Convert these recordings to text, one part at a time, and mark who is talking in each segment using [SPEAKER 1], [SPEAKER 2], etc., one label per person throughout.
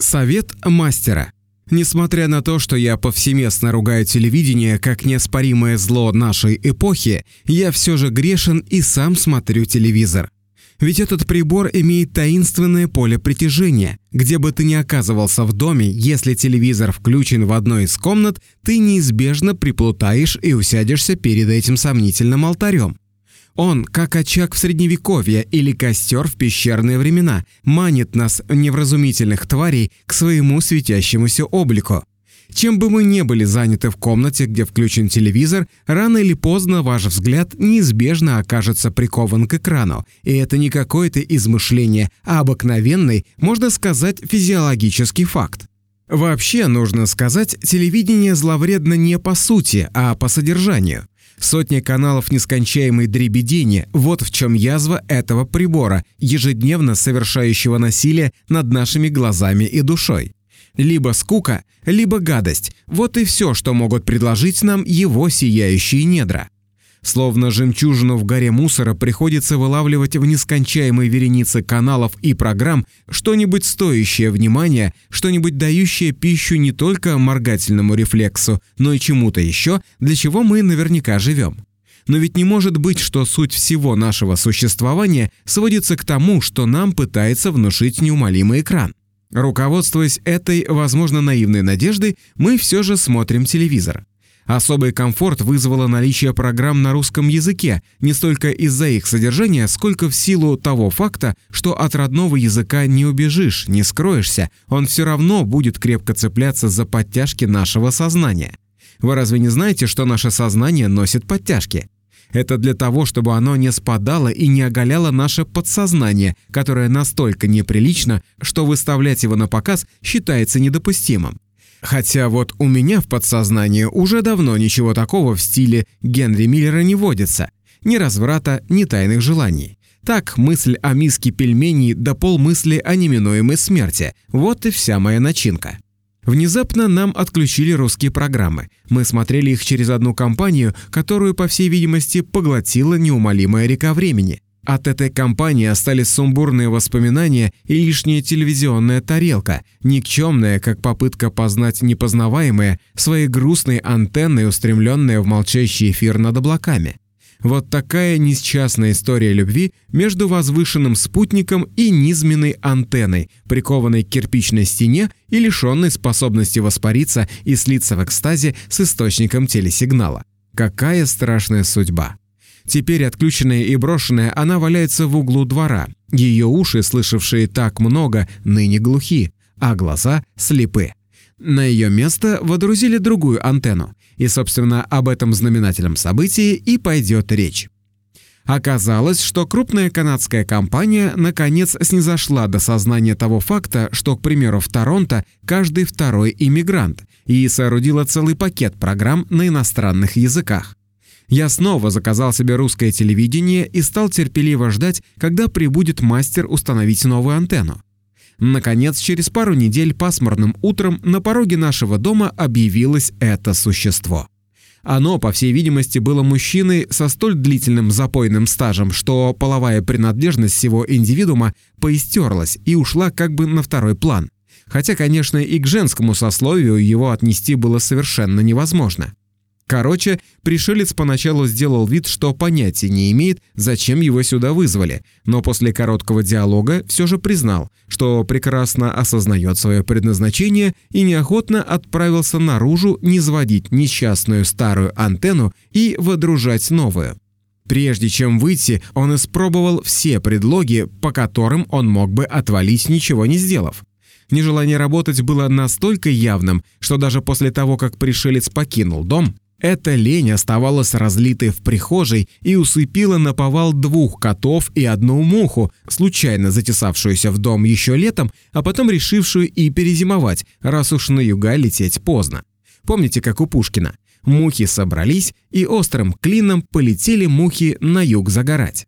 [SPEAKER 1] Совет мастера. Несмотря на то, что я повсеместно ругаю телевидение как неоспоримое зло нашей эпохи, я все же грешен и сам смотрю телевизор. Ведь этот прибор имеет таинственное поле притяжения. Где бы ты ни оказывался в доме, если телевизор включен в одной из комнат, ты неизбежно приплутаешь и усядешься перед этим сомнительным алтарем. Он, как очаг в Средневековье или костер в пещерные времена, манит нас, невразумительных тварей, к своему светящемуся облику. Чем бы мы ни были заняты в комнате, где включен телевизор, рано или поздно ваш взгляд неизбежно окажется прикован к экрану. И это не какое-то измышление, а обыкновенный, можно сказать, физиологический факт. Вообще, нужно сказать, телевидение зловредно не по сути, а по содержанию. Сотни каналов нескончаемой дребедени – вот в чем язва этого прибора, ежедневно совершающего насилие над нашими глазами и душой. Либо скука, либо гадость – вот и все, что могут предложить нам его сияющие недра. Словно жемчужину в горе мусора приходится вылавливать в нескончаемой веренице каналов и программ что-нибудь стоящее внимания, что-нибудь дающее пищу не только моргательному рефлексу, но и чему-то еще, для чего мы наверняка живем. Но ведь не может быть, что суть всего нашего существования сводится к тому, что нам пытается внушить неумолимый экран. Руководствуясь этой, возможно, наивной надеждой, мы все же смотрим телевизор. Особый комфорт вызвало наличие программ на русском языке, не столько из-за их содержания, сколько в силу того факта, что от родного языка не убежишь, не скроешься, он все равно будет крепко цепляться за подтяжки нашего сознания. Вы разве не знаете, что наше сознание носит подтяжки? Это для того, чтобы оно не спадало и не оголяло наше подсознание, которое настолько неприлично, что выставлять его на показ считается недопустимым. Хотя вот у меня в подсознании уже давно ничего такого в стиле Генри Миллера не водится. Ни разврата, ни тайных желаний. Так, мысль о миске пельменей да полмысли о неминуемой смерти. Вот и вся моя начинка. Внезапно нам отключили русские программы. Мы смотрели их через одну компанию, которую, по всей видимости, поглотила неумолимая река времени. От этой кампании остались сумбурные воспоминания и лишняя телевизионная тарелка, никчемная, как попытка познать непознаваемое, своей грустной антенной, устремленная в молчащий эфир над облаками. Вот такая несчастная история любви между возвышенным спутником и низменной антенной, прикованной к кирпичной стене и лишенной способности воспариться и слиться в экстазе с источником телесигнала. Какая страшная судьба! Теперь отключенная и брошенная, она валяется в углу двора. Ее уши, слышавшие так много, ныне глухи, а глаза слепы. На ее место водрузили другую антенну. И, собственно, об этом знаменательном событии и пойдет речь. Оказалось, что крупная канадская компания наконец снизошла до сознания того факта, что, к примеру, в Торонто каждый второй иммигрант, и соорудила целый пакет программ на иностранных языках. Я снова заказал себе русское телевидение и стал терпеливо ждать, когда прибудет мастер установить новую антенну. Наконец, через пару недель пасмурным утром на пороге нашего дома объявилось это существо. Оно, по всей видимости, было мужчиной со столь длительным запойным стажем, что половая принадлежность всего индивидуума поистерлась и ушла как бы на второй план. Хотя, конечно, и к женскому сословию его отнести было совершенно невозможно. Короче, пришелец поначалу сделал вид, что понятия не имеет, зачем его сюда вызвали, но после короткого диалога все же признал, что прекрасно осознает свое предназначение и неохотно отправился наружу низводить несчастную старую антенну и водружать новую. Прежде чем выйти, он испробовал все предлоги, по которым он мог бы отвалить, ничего не сделав. Нежелание работать было настолько явным, что даже после того, как пришелец покинул дом, эта лень оставалась разлитой в прихожей и усыпила наповал 2 котов и 1 муху, случайно затесавшуюся в дом еще летом, а потом решившую и перезимовать, раз уж на юга лететь поздно. Помните, как у Пушкина? Мухи собрались, и острым клином полетели мухи на юг загорать.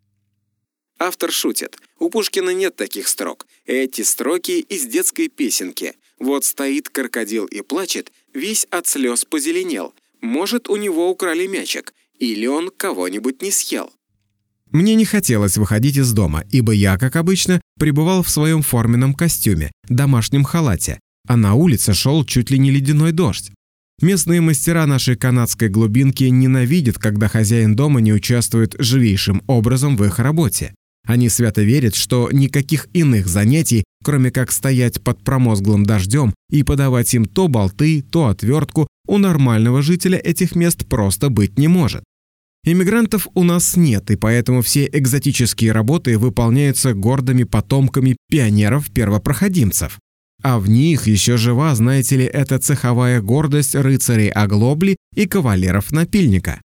[SPEAKER 1] Автор шутит. У Пушкина нет таких строк. Эти строки из детской песенки. Вот стоит крокодил и плачет, весь от слез позеленел. Может, у него украли мячик, или он кого-нибудь не съел. Мне не хотелось выходить из дома, ибо я, как обычно, пребывал в своем форменном костюме, домашнем халате, а на улице шел чуть ли не ледяной дождь. Местные мастера нашей канадской глубинки ненавидят, когда хозяин дома не участвует живейшим образом в их работе. Они свято верят, что никаких иных занятий, кроме как стоять под промозглым дождем и подавать им то болты, то отвертку, у нормального жителя этих мест просто быть не может. Иммигрантов у нас нет, и поэтому все экзотические работы выполняются гордыми потомками пионеров-первопроходимцев. А в них еще жива, знаете ли, эта цеховая гордость рыцарей оглобли и кавалеров напильника.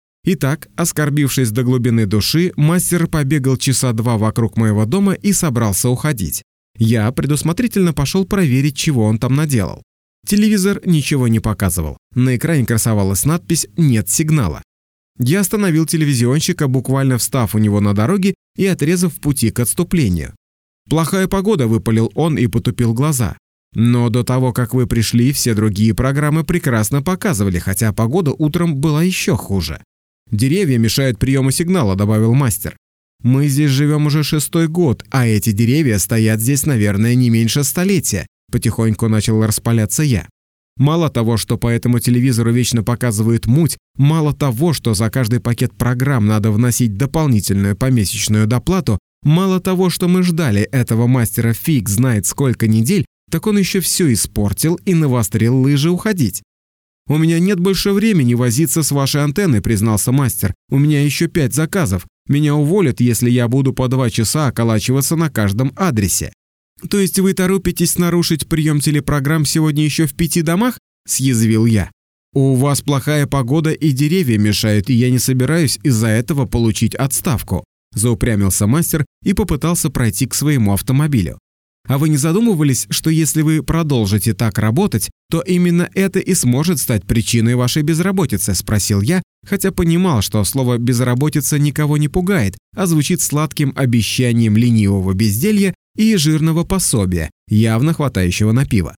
[SPEAKER 1] Итак, оскорбившись до глубины души, мастер побегал часа 2 вокруг моего дома и собрался уходить. Я предусмотрительно пошел проверить, чего он там наделал. Телевизор ничего не показывал. На экране красовалась надпись «Нет сигнала». Я остановил телевизионщика, буквально встав у него на дороге и отрезав пути к отступлению. «Плохая погода», — выпалил он и потупил глаза. «Но до того, как вы пришли, все другие программы прекрасно показывали, хотя погода утром была еще хуже». «Деревья мешают приему сигнала», — добавил мастер. «Мы здесь живем уже 6-й год, а эти деревья стоят здесь, наверное, не меньше столетия», — потихоньку начал распаляться я. «Мало того, что по этому телевизору вечно показывают муть, мало того, что за каждый пакет программ надо вносить дополнительную помесячную доплату, мало того, что мы ждали этого мастера фиг знает сколько недель, так он еще все испортил и навострил лыжи уходить». «У меня нет больше времени возиться с вашей антенной», — признался мастер. «У меня еще 5 заказов. Меня уволят, если я буду по 2 часа околачиваться на каждом адресе». «То есть вы торопитесь нарушить прием телепрограмм сегодня еще в 5 домах?» — съязвил я. «У вас плохая погода и деревья мешают, и я не собираюсь из-за этого получить отставку», — заупрямился мастер и попытался пройти к своему автомобилю. «А вы не задумывались, что если вы продолжите так работать, то именно это и сможет стать причиной вашей безработицы?» – спросил я, хотя понимал, что слово «безработица» никого не пугает, а звучит сладким обещанием ленивого безделья и жирного пособия, явно хватающего на пиво.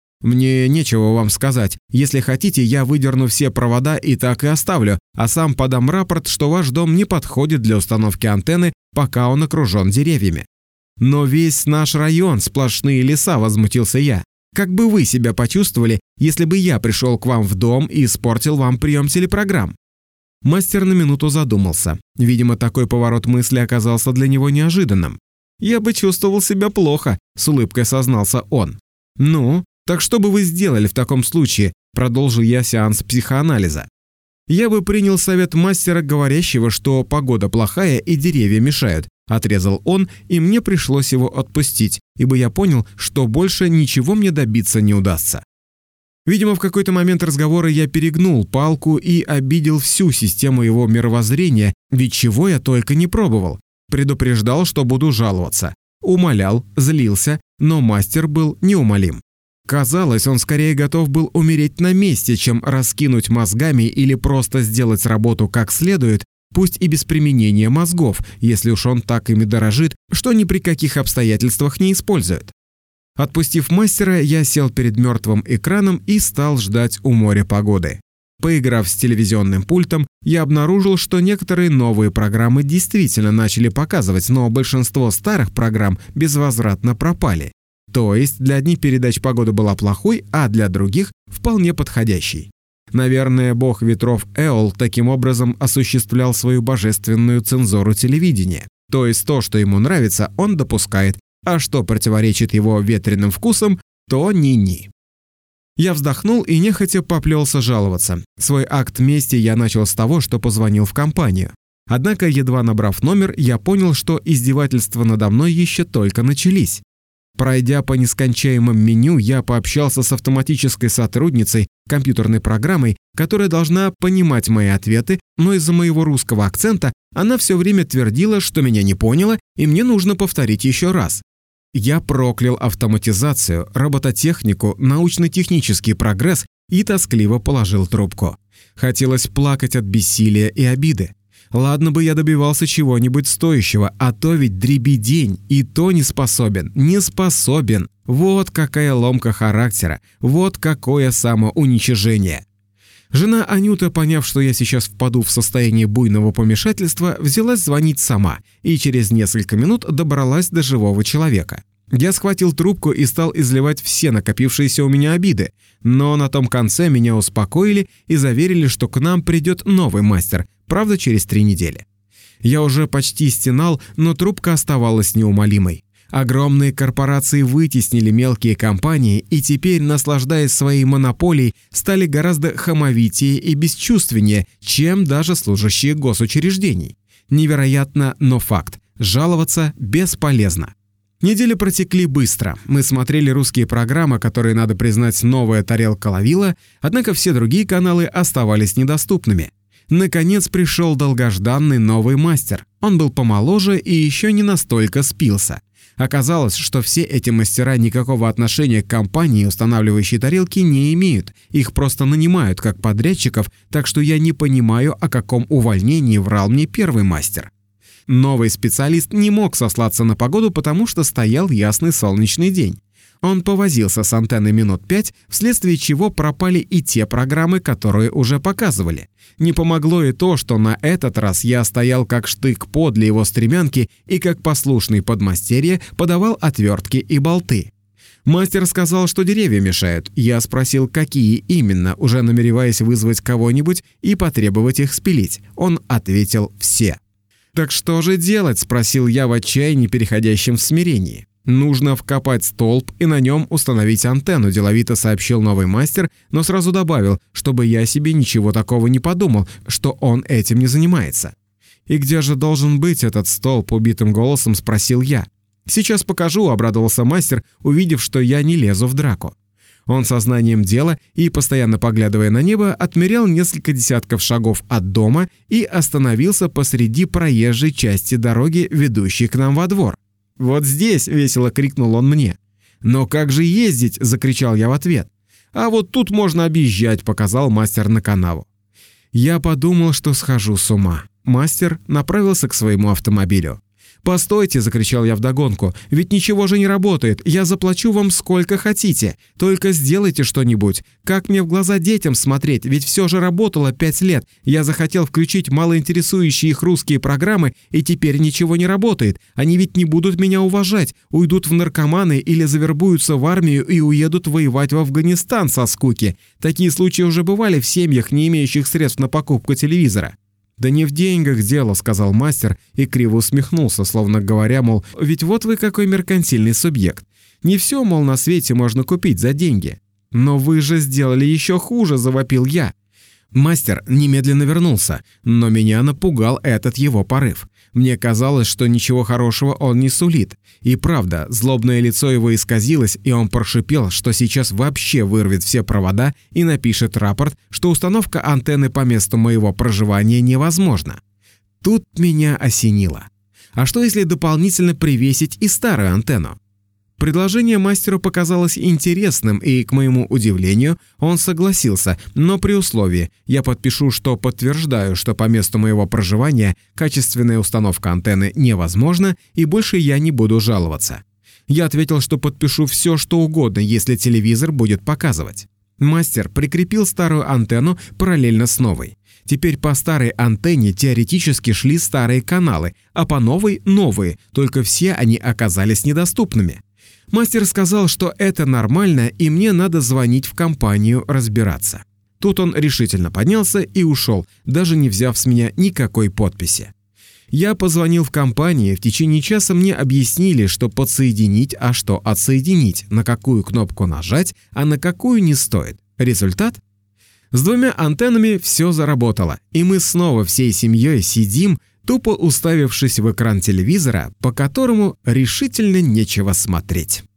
[SPEAKER 1] «Мне нечего вам сказать. Если хотите, я выдерну все провода и так и оставлю, а сам подам рапорт, что ваш дом не подходит для установки антенны, пока он окружен деревьями». «Но весь наш район – сплошные леса», – возмутился я. «Как бы вы себя почувствовали, если бы я пришел к вам в дом и испортил вам прием телепрограмм?» Мастер на минуту задумался. Видимо, такой поворот мысли оказался для него неожиданным. «Я бы чувствовал себя плохо», – с улыбкой сознался он. «Ну, так что бы вы сделали в таком случае?» – продолжил я сеанс психоанализа. «Я бы принял совет мастера, говорящего, что погода плохая и деревья мешают», – отрезал он, и мне пришлось его отпустить, ибо я понял, что больше ничего мне добиться не удастся. Видимо, в какой-то момент разговора я перегнул палку и обидел всю систему его мировоззрения, ведь чего я только не пробовал. Предупреждал, что буду жаловаться. Умолял, злился, но мастер был неумолим. Казалось, он скорее готов был умереть на месте, чем раскинуть мозгами или просто сделать работу как следует, пусть и без применения мозгов, если уж он так ими дорожит, что ни при каких обстоятельствах не использует. Отпустив мастера, я сел перед мертвым экраном и стал ждать у моря погоды. Поиграв с телевизионным пультом, я обнаружил, что некоторые новые программы действительно начали показывать, но большинство старых программ безвозвратно пропали. То есть для одних передач погода была плохой, а для других вполне подходящей. Наверное, бог ветров Эол таким образом осуществлял свою божественную цензуру телевидения. То есть то, что ему нравится, он допускает, а что противоречит его ветреным вкусам, то ни-ни. Я вздохнул и нехотя поплелся жаловаться. Свой акт мести я начал с того, что позвонил в компанию. Однако, едва набрав номер, я понял, что издевательства надо мной еще только начались. Пройдя по нескончаемому меню, я пообщался с автоматической сотрудницей компьютерной программой, которая должна понимать мои ответы, но из-за моего русского акцента она все время твердила, что меня не поняла и мне нужно повторить еще раз. Я проклял автоматизацию, робототехнику, научно-технический прогресс и тоскливо положил трубку. Хотелось плакать от бессилия и обиды. Ладно бы я добивался чего-нибудь стоящего, а то ведь дребедень, и то не способен, не способен. Вот какая ломка характера, вот какое самоуничижение. Жена Анюта, поняв, что я сейчас впаду в состояние буйного помешательства, взялась звонить сама и через несколько минут добралась до живого человека. Я схватил трубку и стал изливать все накопившиеся у меня обиды, но на том конце меня успокоили и заверили, что к нам придет новый мастер, правда, через 3 недели. Я уже почти стенал, но трубка оставалась неумолимой. Огромные корпорации вытеснили мелкие компании и теперь, наслаждаясь своей монополией, стали гораздо хамовитее и бесчувственнее, чем даже служащие госучреждений. Невероятно, но факт. Жаловаться бесполезно. Недели протекли быстро. Мы смотрели русские программы, которые, надо признать, новая тарелка ловила, однако все другие каналы оставались недоступными. Наконец пришел долгожданный новый мастер. Он был помоложе и еще не настолько спился. Оказалось, что все эти мастера никакого отношения к компании, устанавливающей тарелки, не имеют. Их просто нанимают как подрядчиков, так что я не понимаю, о каком увольнении врал мне первый мастер. Новый специалист не мог сослаться на погоду, потому что стоял ясный солнечный день. Он повозился с антенной минут 5, вследствие чего пропали и те программы, которые уже показывали. Не помогло и то, что на этот раз я стоял как штык подле его стремянки и как послушный подмастерье подавал отвертки и болты. Мастер сказал, что деревья мешают. Я спросил, какие именно, уже намереваясь вызвать кого-нибудь и потребовать их спилить. Он ответил «все». «Так что же делать?» – спросил я в отчаянии, переходящем в смирение. «Нужно вкопать столб и на нем установить антенну», – деловито сообщил новый мастер, но сразу добавил, чтобы я себе ничего такого не подумал, что он этим не занимается. «И где же должен быть этот столб?» – убитым голосом спросил я. «Сейчас покажу», – обрадовался мастер, увидев, что я не лезу в драку. Он сознанием дела и, постоянно поглядывая на небо, отмерял несколько десятков шагов от дома и остановился посреди проезжей части дороги, ведущей к нам во двор. «Вот здесь!» – весело крикнул он мне. «Но как же ездить?» – закричал я в ответ. «А вот тут можно объезжать», – показал мастер на канаву. Я подумал, что схожу с ума. Мастер направился к своему автомобилю. «Постойте!» – закричал я вдогонку. «Ведь ничего же не работает. Я заплачу вам сколько хотите. Только сделайте что-нибудь. Как мне в глаза детям смотреть? Ведь все же работало 5 лет. Я захотел включить малоинтересующие их русские программы, и теперь ничего не работает. Они ведь не будут меня уважать. Уйдут в наркоманы или завербуются в армию и уедут воевать в Афганистан со скуки. Такие случаи уже бывали в семьях, не имеющих средств на покупку телевизора». «Да не в деньгах дело», — сказал мастер и криво усмехнулся, словно говоря, мол, «ведь вот вы какой меркантильный субъект. Не все, мол, на свете можно купить за деньги». «Но вы же сделали еще хуже», — завопил я. Мастер немедленно вернулся, но меня напугал этот его порыв. Мне казалось, что ничего хорошего он не сулит. И правда, злобное лицо его исказилось, и он прошипел, что сейчас вообще вырвет все провода и напишет рапорт, что установка антенны по месту моего проживания невозможна. Тут меня осенило. А что если дополнительно привесить и старую антенну? Предложение мастеру показалось интересным, и, к моему удивлению, он согласился, но при условии я подпишу, что подтверждаю, что по месту моего проживания качественная установка антенны невозможна, и больше я не буду жаловаться. Я ответил, что подпишу все, что угодно, если телевизор будет показывать. Мастер прикрепил старую антенну параллельно с новой. Теперь по старой антенне теоретически шли старые каналы, а по новой – новые, только все они оказались недоступными. Мастер сказал, что это нормально, и мне надо звонить в компанию разбираться. Тут он решительно поднялся и ушел, даже не взяв с меня никакой подписи. Я позвонил в компанию, в течение часа мне объяснили, что подсоединить, а что отсоединить, на какую кнопку нажать, а на какую не стоит. Результат? С 2 антеннами все заработало, и мы снова всей семьей сидим, тупо уставившись в экран телевизора, по которому решительно нечего смотреть.